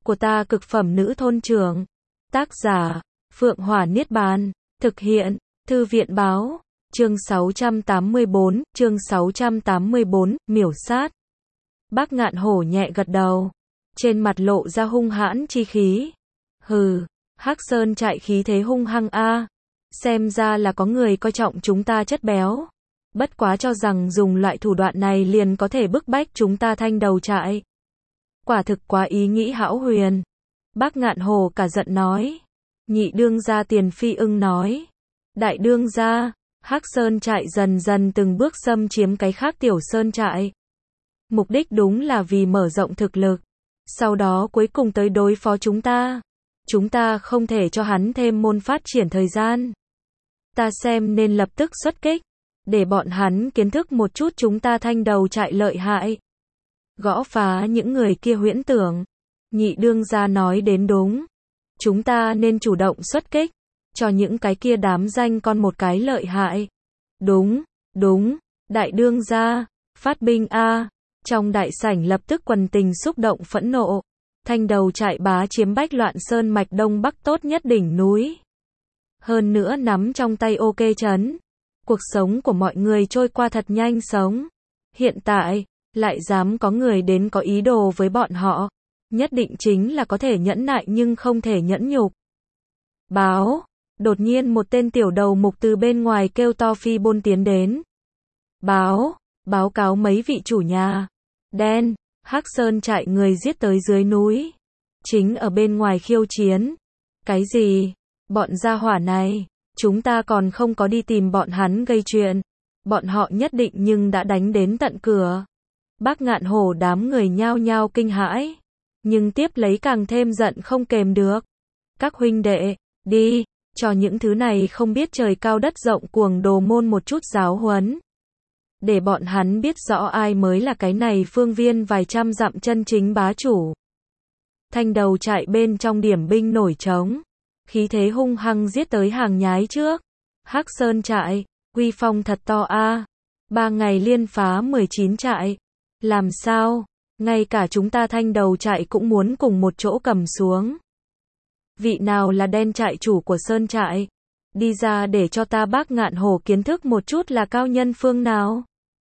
của ta cực phẩm nữ thôn trưởng. Tác giả, Phượng Hỏa Niết Bàn. Thực hiện, Thư viện Báo. Chương 684, miểu sát. Bác Ngạn Hổ nhẹ gật đầu. Trên mặt lộ ra hung hãn chi khí. Hừ, Hắc Sơn trại khí thế hung hăng a. Xem ra là có người coi trọng chúng ta chất béo. Bất quá cho rằng dùng loại thủ đoạn này liền có thể bức bách chúng ta thanh đầu trại. Quả thực quá ý nghĩ hão huyền. Bác Ngạn Hổ cả giận nói. Nhị đương gia Tiền Phi Ưng nói. Đại đương gia, Hắc Sơn trại dần dần từng bước xâm chiếm cái khác tiểu sơn trại. Mục đích đúng là vì mở rộng thực lực. Sau đó cuối cùng tới đối phó chúng ta. Chúng ta không thể cho hắn thêm môn phát triển thời gian. Ta xem nên lập tức xuất kích. Để bọn hắn kiến thức một chút chúng ta thanh đầu trại lợi hại. Gõ phá những người kia huyễn tưởng. Nhị đương gia nói đến đúng. Chúng ta nên chủ động xuất kích. Cho những cái kia đám danh con một cái lợi hại. Đúng, đúng, đại đương gia, phát binh a. Trong đại sảnh lập tức quần tình xúc động phẫn nộ. Thanh đầu trại bá chiếm Bách Loạn Sơn mạch đông bắc tốt nhất đỉnh núi. Hơn nữa nắm trong tay OK trấn. Cuộc sống của mọi người trôi qua thật nhanh sống. Hiện tại, lại dám có người đến có ý đồ với bọn họ. Nhất định chính là có thể nhẫn nại nhưng không thể nhẫn nhục. Báo, đột nhiên một tên tiểu đầu mục từ bên ngoài kêu to phi bôn tiến đến. Báo cáo mấy vị chủ nhà. Đen, Hắc Sơn trại người giết tới dưới núi. Chính ở bên ngoài khiêu chiến. Cái gì? Bọn gia hỏa này, chúng ta còn không có đi tìm bọn hắn gây chuyện. Bọn họ nhất định nhưng đã đánh đến tận cửa. Bác Ngạn Hổ đám người nhao nhao kinh hãi. Nhưng tiếp lấy càng thêm giận không kềm được. Các huynh đệ, đi, cho những thứ này không biết trời cao đất rộng cuồng đồ môn một chút giáo huấn. Để bọn hắn biết rõ ai mới là cái này phương viên vài trăm dặm chân chính bá chủ. Thanh đầu trại bên trong điểm binh nổi trống. Khí thế hung hăng giết tới hàng nhái trước. Hắc Sơn trại, uy phong thật to a. 3 ngày liên phá 19 trại. Làm sao? Ngay cả chúng ta thanh đầu trại cũng muốn cùng một chỗ cầm xuống. Vị nào là đen trại chủ của Sơn trại? Đi ra để cho ta Bác Ngạn Hổ kiến thức một chút là cao nhân phương nào.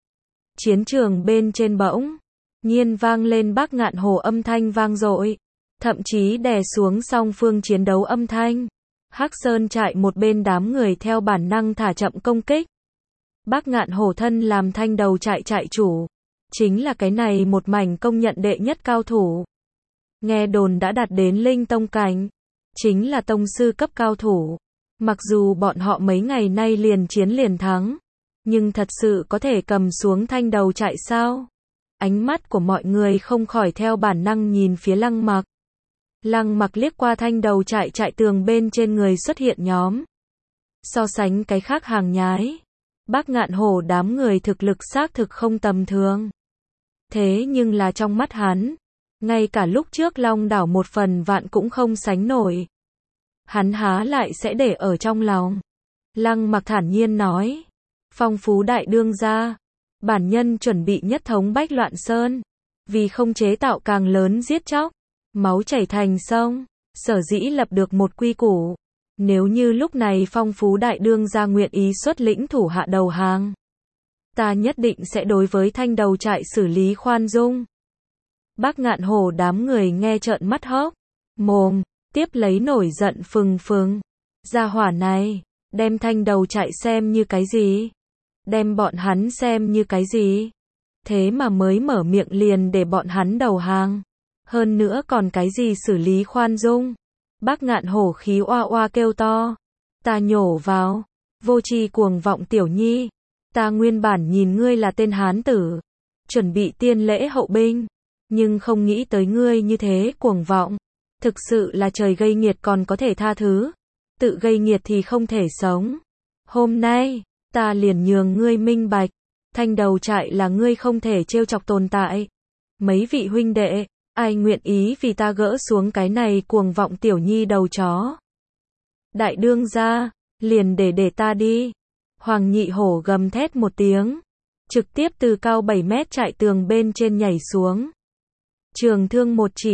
Chiến trường bên trên bỗng nhiên vang lên Bác Ngạn Hổ âm thanh vang dội, thậm chí đè xuống song phương chiến đấu âm thanh. Hắc Sơn trại một bên đám người theo bản năng thả chậm công kích. Bác Ngạn Hổ thân làm thanh đầu trại trại chủ, chính là cái này một mảnh công nhận đệ nhất cao thủ. Nghe đồn đã đạt đến linh tông cảnh, chính là tông sư cấp cao thủ. Mặc dù bọn họ mấy ngày nay liền chiến liền thắng, nhưng thật sự có thể cầm xuống thanh đầu trại sao? Ánh mắt của mọi người không khỏi theo bản năng nhìn phía Lăng Mặc. Lăng Mặc liếc qua thanh đầu trại trại tường bên trên người xuất hiện nhóm. So sánh cái khác hàng nhái, Bác Ngạn Hổ đám người thực lực xác thực không tầm thường. Thế nhưng là trong mắt hắn, ngay cả lúc trước Long đảo 1/1000 cũng không sánh nổi. Hắn há lại sẽ để ở trong lòng. Lăng Mặc thản nhiên nói. Phong Phú đại đương gia, bản nhân chuẩn bị nhất thống Bách Loạn Sơn. Vì không chế tạo càng lớn giết chóc, máu chảy thành sông, sở dĩ lập được một quy củ. Nếu như lúc này Phong Phú đại đương gia nguyện ý xuất lĩnh thủ hạ đầu hàng, ta nhất định sẽ đối với thanh đầu trại xử lý khoan dung. Bác Ngạn Hổ đám người nghe trợn mắt hốc mồm, tiếp lấy nổi giận phừng phừng. Gia hỏa này, đem thanh đầu trại xem như cái gì? Đem bọn hắn xem như cái gì? Thế mà mới mở miệng liền để bọn hắn đầu hàng. Hơn nữa còn cái gì xử lý khoan dung? Bác Ngạn Hổ khí oa oa kêu to. Ta nhổ vào. Vô tri cuồng vọng tiểu nhi. Ta nguyên bản nhìn ngươi là tên hán tử. Chuẩn bị tiên lễ hậu binh. Nhưng không nghĩ tới ngươi như thế cuồng vọng. Thực sự là trời gây nghiệt còn có thể tha thứ. Tự gây nghiệt thì không thể sống. Hôm nay, ta liền nhường ngươi minh bạch. Thanh đầu trại là ngươi không thể trêu chọc tồn tại. Mấy vị huynh đệ, ai nguyện ý vì ta gỡ xuống cái này cuồng vọng tiểu nhi đầu chó? Đại đương gia, liền để ta đi. Hoàng Nhị Hổ gầm thét một tiếng, trực tiếp từ cao 7 mét trại tường bên trên nhảy xuống. Trường thương một chỉ,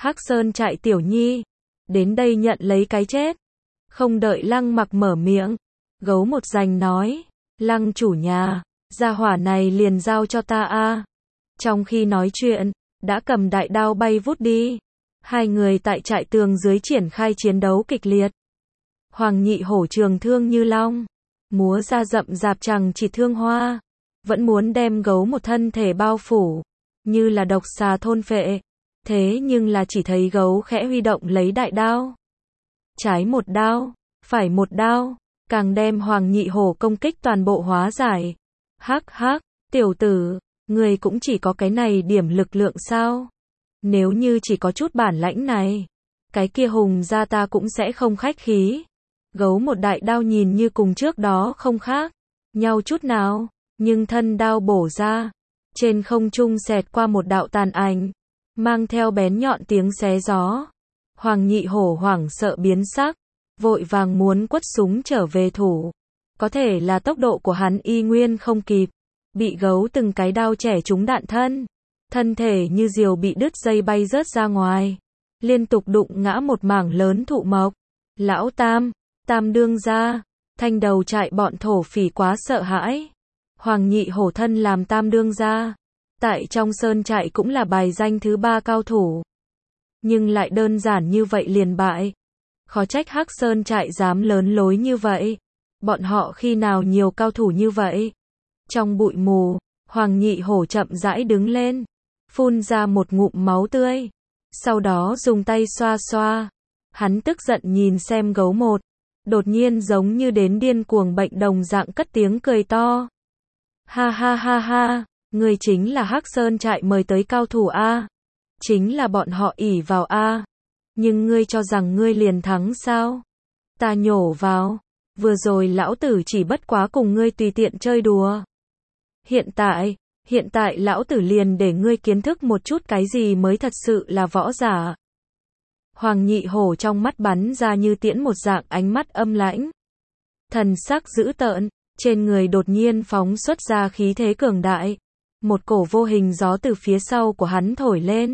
Hắc Sơn trại tiểu nhi, đến đây nhận lấy cái chết. Không đợi Lăng Mặc mở miệng, gấu một rành nói, Lăng chủ nhà, gia hỏa này liền giao cho ta a. Trong khi nói chuyện, đã cầm đại đao bay vút đi. Hai người tại trại tường dưới triển khai chiến đấu kịch liệt. Hoàng Nhị Hổ trường thương như long, múa ra rậm rạp chẳng chỉ thương hoa, vẫn muốn đem gấu một thân thể bao phủ, như là độc xà thôn phệ. Thế nhưng là chỉ thấy gấu khẽ huy động lấy đại đao. Trái một đao, phải một đao, càng đem Hoàng Nhị Hổ công kích toàn bộ hóa giải. Hắc hắc, tiểu tử, người cũng chỉ có cái này điểm lực lượng sao? Nếu như chỉ có chút bản lãnh này, cái kia hùng ra ta cũng sẽ không khách khí. Gấu một đại đao nhìn như cùng trước đó không khác nhau chút nào, nhưng thân đao bổ ra, trên không trung xẹt qua một đạo tàn ảnh, mang theo bén nhọn tiếng xé gió. Hoàng Nhị Hổ hoảng sợ biến sắc, vội vàng muốn quất súng trở về thủ. Có thể là tốc độ của hắn y nguyên không kịp, bị gấu từng cái đao chẻ trúng đạn thân. Thân thể như diều bị đứt dây bay rớt ra ngoài, liên tục đụng ngã một mảng lớn thụ mộc. Lão Tam, Tam đương gia, Thanh Đầu trại bọn thổ phỉ quá sợ hãi. Hoàng Nhị Hổ thân làm Tam đương gia, tại trong sơn trại cũng là bài danh thứ 3 cao thủ. Nhưng lại đơn giản như vậy liền bại. Khó trách Hắc Sơn trại dám lớn lối như vậy. Bọn họ khi nào nhiều cao thủ như vậy? Trong bụi mù, Hoàng Nhị Hổ chậm rãi đứng lên, phun ra một ngụm máu tươi, sau đó dùng tay xoa xoa. Hắn tức giận nhìn xem gấu một, đột nhiên giống như đến điên cuồng bệnh đồng dạng cất tiếng cười to. Ha ha ha ha, ngươi chính là Hắc Sơn trại mời tới cao thủ a, chính là bọn họ ỷ vào a, nhưng ngươi cho rằng ngươi liền thắng sao? Ta nhổ vào, vừa rồi lão tử chỉ bất quá cùng ngươi tùy tiện chơi đùa. Hiện tại lão tử liền để ngươi kiến thức một chút cái gì mới thật sự là võ giả. Hoàng Nhị Hổ trong mắt bắn ra như tiễn một dạng ánh mắt âm lãnh. Thần sắc dữ tợn, trên người đột nhiên phóng xuất ra khí thế cường đại. Một cổ vô hình gió từ phía sau của hắn thổi lên.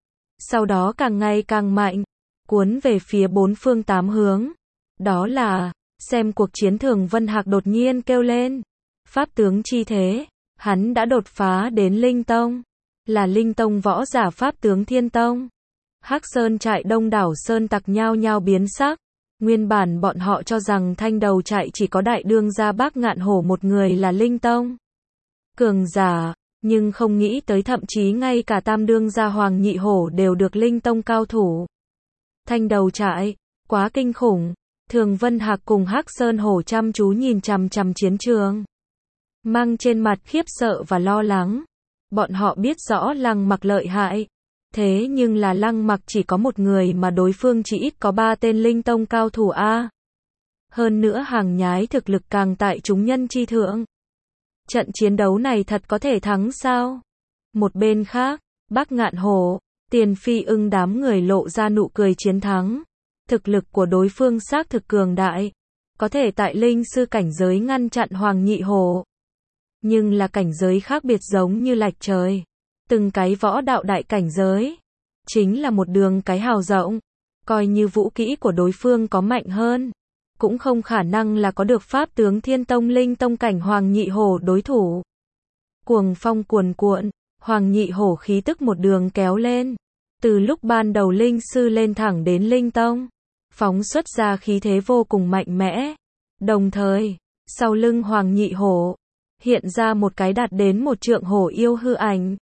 Sau đó càng ngày càng mạnh, cuốn về phía bốn phương tám hướng. Đó là, xem cuộc chiến Thường Vân Hạc đột nhiên kêu lên. Pháp tướng chi thế, hắn đã đột phá đến Linh Tông. Là Linh Tông võ giả Pháp tướng Thiên Tông. Hắc Sơn trại đông đảo sơn tặc nhao nhao biến sắc. Nguyên bản bọn họ cho rằng Thanh Đầu trại chỉ có đại đương gia Bác Ngạn Hổ một người là Linh Tông cường giả, nhưng không nghĩ tới thậm chí ngay cả Tam đương gia Hoàng Nhị Hổ đều được Linh Tông cao thủ. Thanh Đầu trại, quá kinh khủng. Thường Vân Hạc cùng Hắc Sơn Hổ chăm chú nhìn chằm chằm chiến trường, mang trên mặt khiếp sợ và lo lắng. Bọn họ biết rõ Lăng Mặc lợi hại, thế nhưng là Lăng Mặc chỉ có một người mà đối phương chỉ ít có 3 tên Linh Tông cao thủ a. Hơn nữa hàng nhái thực lực càng tại chúng nhân chi thượng. Trận chiến đấu này thật có thể thắng sao? Một bên khác, Bác Ngạn Hổ, Tiền Phi Ưng đám người lộ ra nụ cười chiến thắng. Thực lực của đối phương xác thực cường đại, có thể tại linh sư cảnh giới ngăn chặn Hoàng Nhị Hổ. Nhưng là cảnh giới khác biệt giống như lệch trời. Từng cái võ đạo đại cảnh giới, chính là một đường cái hào rộng. Coi như vũ kỹ của đối phương có mạnh hơn, cũng không khả năng là có được Pháp tướng Thiên Tông Linh Tông cảnh Hoàng Nhị Hổ đối thủ. Cuồng phong cuồn cuộn, Hoàng Nhị Hổ khí tức một đường kéo lên. Từ lúc ban đầu linh sư lên thẳng đến Linh Tông, phóng xuất ra khí thế vô cùng mạnh mẽ. Đồng thời, sau lưng Hoàng Nhị Hổ, hiện ra một cái đạt đến 1 trượng hổ yêu hư ảnh.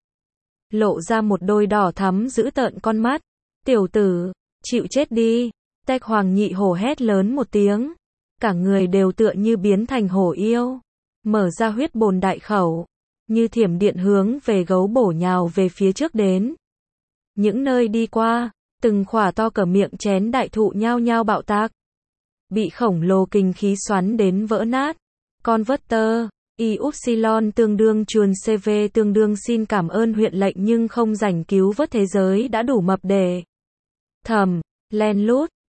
Lộ ra một đôi đỏ thắm dữ tợn con mắt. Tiểu tử, chịu chết đi. Tách Hoàng Nhị Hổ hét lớn một tiếng. Cả người đều tựa như biến thành hổ yêu. Mở ra huyết bồn đại khẩu. Như thiểm điện hướng về gấu bổ nhào về phía trước đến. Những nơi đi qua, từng khỏa to cỡ miệng chén đại thụ nhao nhao bạo tạc. Bị khổng lồ kinh khí xoắn đến vỡ nát. Converter, Y-Upsilon tương đương chuồn CV tương đương xin cảm ơn huyện lệnh nhưng không rảnh cứu vớt thế giới đã đủ mập để. Thầm, len lút,